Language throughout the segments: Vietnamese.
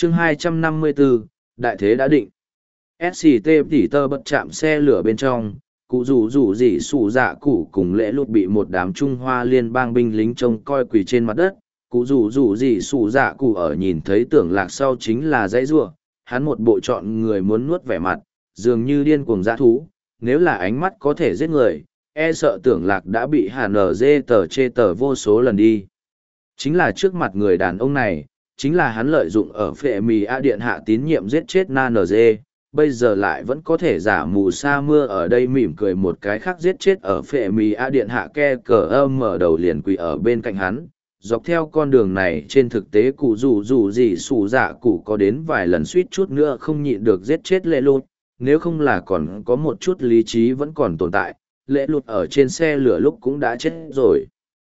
Chương 254, đại thế đã định. SCT tỉ tơ bật chạm xe lửa bên trong, cụ rủ gì sủ dạ cụ cùng lễ lụt bị một đám Trung Hoa liên bang binh lính trông coi quỳ trên mặt đất. Cụ rủ gì sủ dạ cụ ở nhìn thấy Tưởng Lạc sau chính là dãy rủa, hắn một bộ chọn người muốn nuốt vẻ mặt, dường như điên cuồng dã thú, nếu là ánh mắt có thể giết người, e sợ Tưởng Lạc đã bị HNZ tờ chê tờ vô số lần đi. Chính là trước mặt người đàn ông này, chính là hắn lợi dụng ở phệ mì A điện hạ tín nhiệm giết chết NZ, bây giờ lại vẫn có thể giả mù sa mưa ở đây mỉm cười một cái khác giết chết ở phệ mì A điện hạ ke cờ âm mở đầu liền quỳ ở bên cạnh hắn. Dọc theo con đường này trên thực tế cụ rủ gì sủ dạ cụ có đến vài lần suýt chút nữa không nhịn được giết chết lệ lụt, nếu không là còn có một chút lý trí vẫn còn tồn tại, lệ lụt ở trên xe lửa lúc cũng đã chết rồi.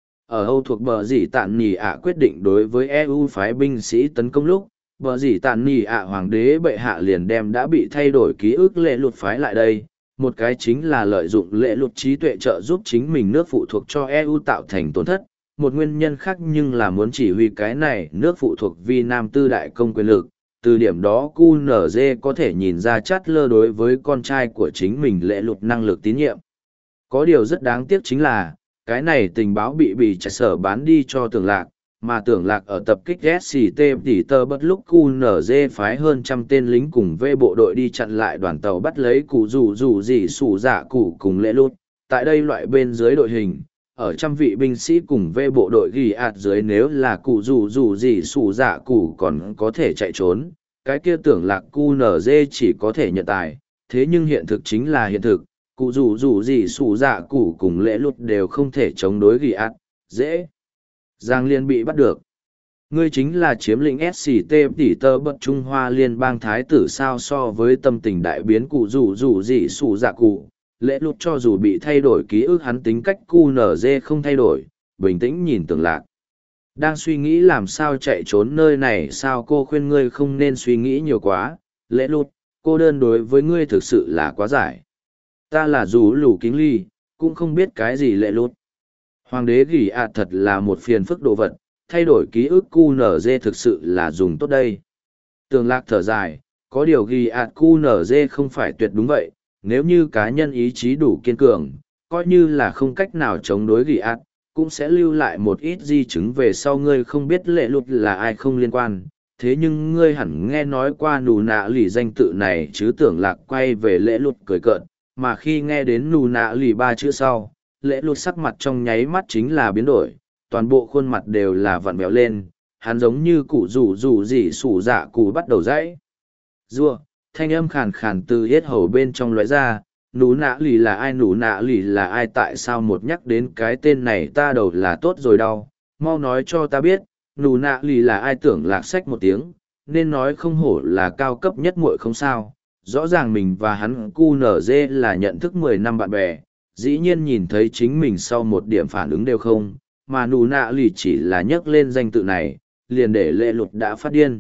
Ở Âu thuộc bờ dỉ tạn nỉ ạ quyết định đối với EU phái binh sĩ tấn công lúc, bờ dỉ tạn nỉ ạ hoàng đế bệ hạ liền đem đã bị thay đổi ký ức lệ lụt phái lại đây. Một cái chính là lợi dụng lệ lụt trí tuệ trợ giúp chính mình nước phụ thuộc cho EU tạo thành tổn thất. Một nguyên nhân khác nhưng là muốn chỉ huy cái này nước phụ thuộc vi Nam Tư đại công quyền lực. Từ điểm đó QNZ có thể nhìn ra chát lơ đối với con trai của chính mình lệ lụt năng lực tín nhiệm. Có điều rất đáng tiếc chính là, cái này tình báo bị trả sở bán đi cho Tưởng Lạc, mà Tưởng Lạc ở tập kích SCT tỉ tơ bất lúc QNZ phái hơn trăm tên lính cùng V bộ đội đi chặn lại đoàn tàu bắt lấy cụ rủ gì sủ dạ cụ cùng lễ lút. Tại đây loại bên dưới đội hình, ở trăm vị binh sĩ cùng V bộ đội ghi ạt dưới nếu là cụ rủ gì sủ dạ cụ còn có thể chạy trốn, cái kia Tưởng Lạc QNZ chỉ có thể nhận tài, thế nhưng hiện thực chính là hiện thực. Cụ rủ gì sủ dạ cụ cùng lễ lụt đều không thể chống đối ghi ạt, dễ dàng liền bị bắt được. Ngươi chính là chiếm lĩnh SCT tỉ tơ bất Trung Hoa liên bang thái tử sao so với tâm tình đại biến cụ rủ gì sủ dạ cụ, lễ lụt cho dù bị thay đổi ký ức hắn tính cách QNZ không thay đổi, bình tĩnh nhìn Tưởng Lạc. Đang suy nghĩ làm sao chạy trốn nơi này sao cô khuyên ngươi không nên suy nghĩ nhiều quá, lễ lụt, cô đơn đối với ngươi thực sự là quá giải. Ta là dù lù kính ly, cũng không biết cái gì lệ lút. Hoàng đế gỉ ạt thật là một phiền phức đồ vật, thay đổi ký ức QNZ thực sự là dùng tốt đây. Tường Lạc thở dài, có điều gỉ ạt QNZ không phải tuyệt đúng vậy, nếu như cá nhân ý chí đủ kiên cường, coi như là không cách nào chống đối gỉ ạt, cũng sẽ lưu lại một ít di chứng về sau ngươi không biết lệ lút là ai không liên quan. Thế nhưng ngươi hẳn nghe nói qua nù nạ lì danh tự này chứ. Tưởng Lạc quay về lễ lút cười cợt, mà khi nghe đến nù nạ lì ba chữ sau, lễ lụt sắc mặt trong nháy mắt chính là biến đổi, toàn bộ khuôn mặt đều là vặn vẹo lên, hắn giống như cụ rủ gì sủ dạ cụ bắt đầu dãy. Rua, thanh âm khàn khàn từ hết hầu bên trong lóe ra, nù nạ lì là ai, nù nạ lì là ai, tại sao một nhắc đến cái tên này ta đầu là tốt rồi đau, mau nói cho ta biết, nù nạ lì là ai. Tưởng Lạc xách một tiếng, nên nói không hổ là cao cấp nhất muội không sao. Rõ ràng mình và hắn QNZ là nhận thức 10 năm bạn bè, dĩ nhiên nhìn thấy chính mình sau một điểm phản ứng đều không, mà nù nạ lì chỉ là nhắc lên danh tự này, liền để lệ lụt đã phát điên.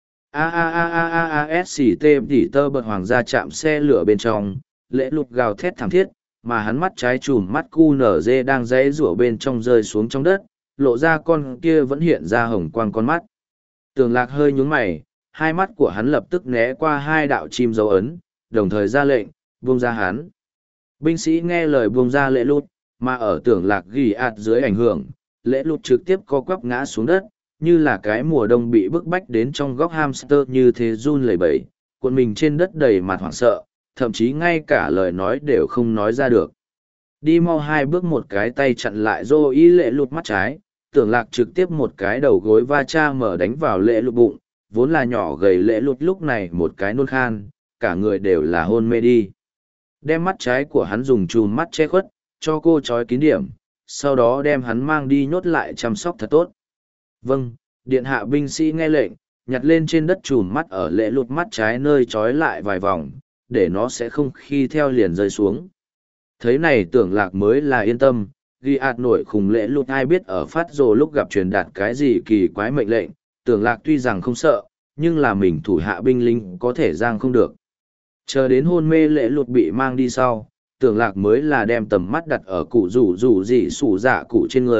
SCT tỉ tơ bật hoàng gia chạm xe lửa bên trong, lệ lụt gào thét thảm thiết, mà hắn mắt trái chùm mắt QNZ đang rẽ rủa bên trong rơi xuống trong đất, lộ ra con kia vẫn hiện ra hồng quang con mắt. Tường Lạc hơi nhướng mày, hai mắt của hắn lập tức né qua hai đạo chim dấu ấn, đồng thời ra lệnh, buông ra hắn. Binh sĩ nghe lời buông ra lễ lụt, mà ở Tưởng Lạc ghi ạt dưới ảnh hưởng, lễ lụt trực tiếp co quắp ngã xuống đất, như là cái mùa đông bị bức bách đến trong góc hamster như thế run lẩy bẩy, cuộn mình trên đất đầy mặt hoảng sợ, thậm chí ngay cả lời nói đều không nói ra được. Đi mau hai bước một cái tay chặn lại dô ý lễ lụt mắt trái, Tưởng Lạc trực tiếp một cái đầu gối va cha mở đánh vào lễ lụt bụng, vốn là nhỏ gầy lễ lụt lúc này một cái nôn khan, cả người đều là hôn mê đi. Đem mắt trái của hắn dùng chùm mắt che khuất, cho cô trói kín điểm, sau đó đem hắn mang đi nhốt lại chăm sóc thật tốt. Vâng, điện hạ binh sĩ nghe lệnh, nhặt lên trên đất chùm mắt ở lễ lụt mắt trái nơi trói lại vài vòng, để nó sẽ không khi theo liền rơi xuống. Thấy này Tưởng Lạc mới là yên tâm, ghi ạt nổi khùng lễ lụt ai biết ở phát rồ lúc gặp truyền đạt cái gì kỳ quái mệnh lệnh. Tưởng Lạc tuy rằng không sợ, nhưng là mình thủ hạ binh lính có thể giang không được. Chờ đến hôn mê lễ lụt bị mang đi sau, Tưởng Lạc mới là đem tầm mắt đặt ở cụ rủ gì sủ dạ cụ trên người,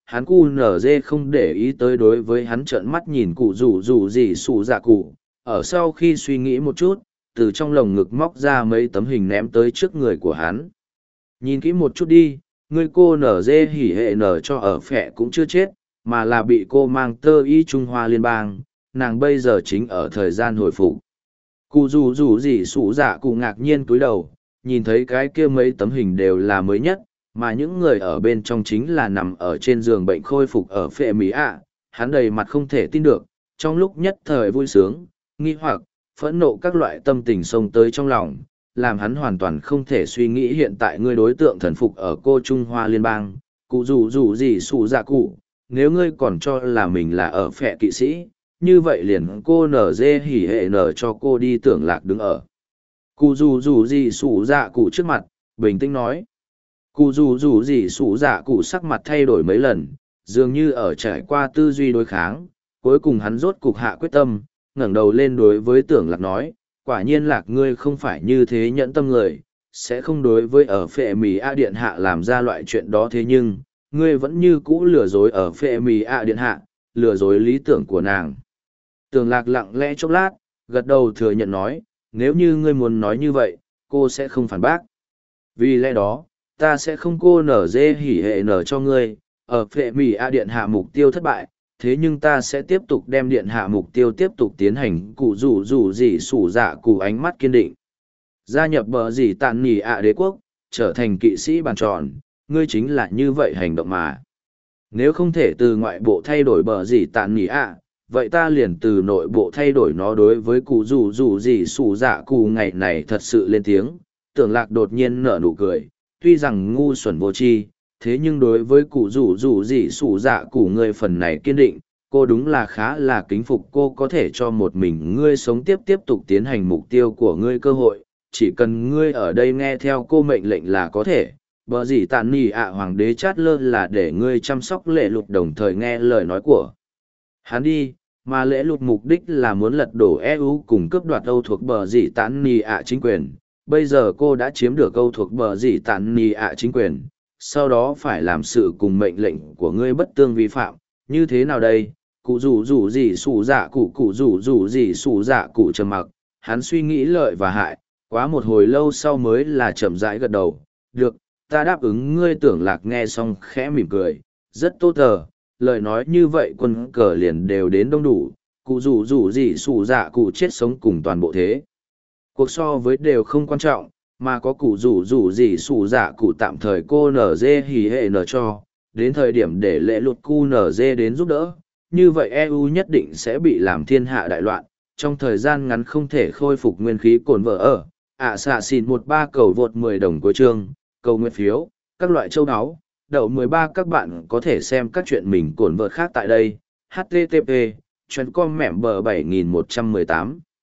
hắn cu nở dê không để ý tới đối với hắn trợn mắt nhìn cụ rủ rủ gì xù dạ cụ, ở sau khi suy nghĩ một chút, từ trong lồng ngực móc ra mấy tấm hình ném tới trước người của hắn. Nhìn kỹ một chút đi, người cô nở dê hỉ hệ nở cho ở phẹ cũng chưa chết, mà là bị cô mang tơ y Trung Hoa Liên bang, nàng bây giờ chính ở thời gian hồi phục. Cụ rủ rủ gì xù dạ cụ ngạc nhiên cúi đầu, nhìn thấy cái kia mấy tấm hình đều là mới nhất, mà những người ở bên trong chính là nằm ở trên giường bệnh khôi phục ở phệ Mỹ ạ. Hắn đầy mặt không thể tin được, trong lúc nhất thời vui sướng, nghi hoặc, phẫn nộ các loại tâm tình xông tới trong lòng, làm hắn hoàn toàn không thể suy nghĩ hiện tại ngươi đối tượng thần phục ở cô Trung Hoa Liên bang, cụ rủ rủ gì xù dạ cụ, nếu ngươi còn cho là mình là ở phệ kỵ sĩ, như vậy liền cô nở dê hỉ hệ nở cho cô đi tưởng lạc đứng ở. Cụ rủ rủ gì xù dạ cụ trước mặt, bình tĩnh nói. Cụ rủ rủ gì xù dạ cụ sắc mặt thay đổi mấy lần, dường như ở trải qua tư duy đối kháng, cuối cùng hắn rốt cục hạ quyết tâm, ngẩng đầu lên đối với tưởng lạc nói, quả nhiên lạc ngươi không phải như thế nhẫn tâm người, sẽ không đối với ở phệ mì A Điện Hạ làm ra loại chuyện đó thế nhưng, ngươi vẫn như cũ lừa dối ở phệ mì A Điện Hạ, lừa dối lý tưởng của nàng. Tưởng lạc lặng lẽ chốc lát, gật đầu thừa nhận nói, nếu như ngươi muốn nói như vậy, cô sẽ không phản bác. Vì lẽ đó, ta sẽ không cô nở dê hỉ hệ nở cho ngươi, ở phệ mì A Điện Hạ mục tiêu thất bại, thế nhưng ta sẽ tiếp tục đem Điện Hạ mục tiêu tiếp tục tiến hành cụ rủ rủ gì sủ dạ cụ ánh mắt kiên định. Gia nhập bờ gì tàn nỉ ạ đế quốc, trở thành kỵ sĩ bàn tròn, ngươi chính là như vậy hành động mà. Nếu không thể từ ngoại bộ thay đổi bờ gì tàn nỉ ạ, vậy ta liền từ nội bộ thay đổi nó. Đối với cụ rủ rủ gì sủ dạ cụ ngày này thật sự lên tiếng, tưởng lạc đột nhiên nở nụ cười, tuy rằng ngu xuẩn vô tri, thế nhưng đối với cụ rủ rủ gì sủ dạ cụ ngươi phần này kiên định, cô đúng là khá là kính phục. Cô có thể cho một mình ngươi sống tiếp tục tiến hành mục tiêu của ngươi cơ hội, chỉ cần ngươi ở đây nghe theo cô mệnh lệnh là có thể. Bờ gì tàn nỉ ạ hoàng đế chát lơ là để ngươi chăm sóc lệ lục đồng thời nghe lời nói của hắn đi, mà lễ lục mục đích là muốn lật đổ EU cùng cướp đoạt Âu thuộc bờ gì tàn nỉ ạ chính quyền. Bây giờ cô đã chiếm được Âu thuộc bờ gì tàn nỉ ạ chính quyền, sau đó phải làm sự cùng mệnh lệnh của ngươi bất tương vi phạm, như thế nào đây? Cụ rủ rủ gì sủ dạ cụ rủ rủ gì sủ dạ cụ trầm mặc, hắn suy nghĩ lợi và hại, quá một hồi lâu sau mới là chậm rãi gật đầu. Được, ta đáp ứng ngươi. Tưởng lạc nghe xong khẽ mỉm cười, rất tốt tờ, lời nói như vậy quân cờ liền đều đến đông đủ, cụ rủ rủ gì sủ dạ cụ chết sống cùng toàn bộ thế. Cuộc so với đều không quan trọng, mà có cụ rủ rủ gì sủ dạ cụ tạm thời cô nở dê hỉ hệ nở cho, đến thời điểm để lễ luật cu nở dê đến giúp đỡ, như vậy EU nhất định sẽ bị làm thiên hạ đại loạn, trong thời gian ngắn không thể khôi phục nguyên khí cồn vợ ở. Xạ xìn 13 cầu vượt 10 đồng cuối chương, cầu nguyện phiếu, các loại châu áo, đậu 13. Các bạn có thể xem các chuyện mình cồn vợ khác tại đây. HTTP, chuyên com mẻm bờ 7118.